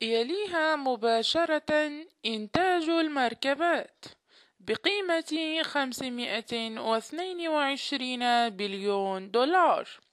يليها مباشرة إنتاج المركبات بقيمة 522 بليون دولار،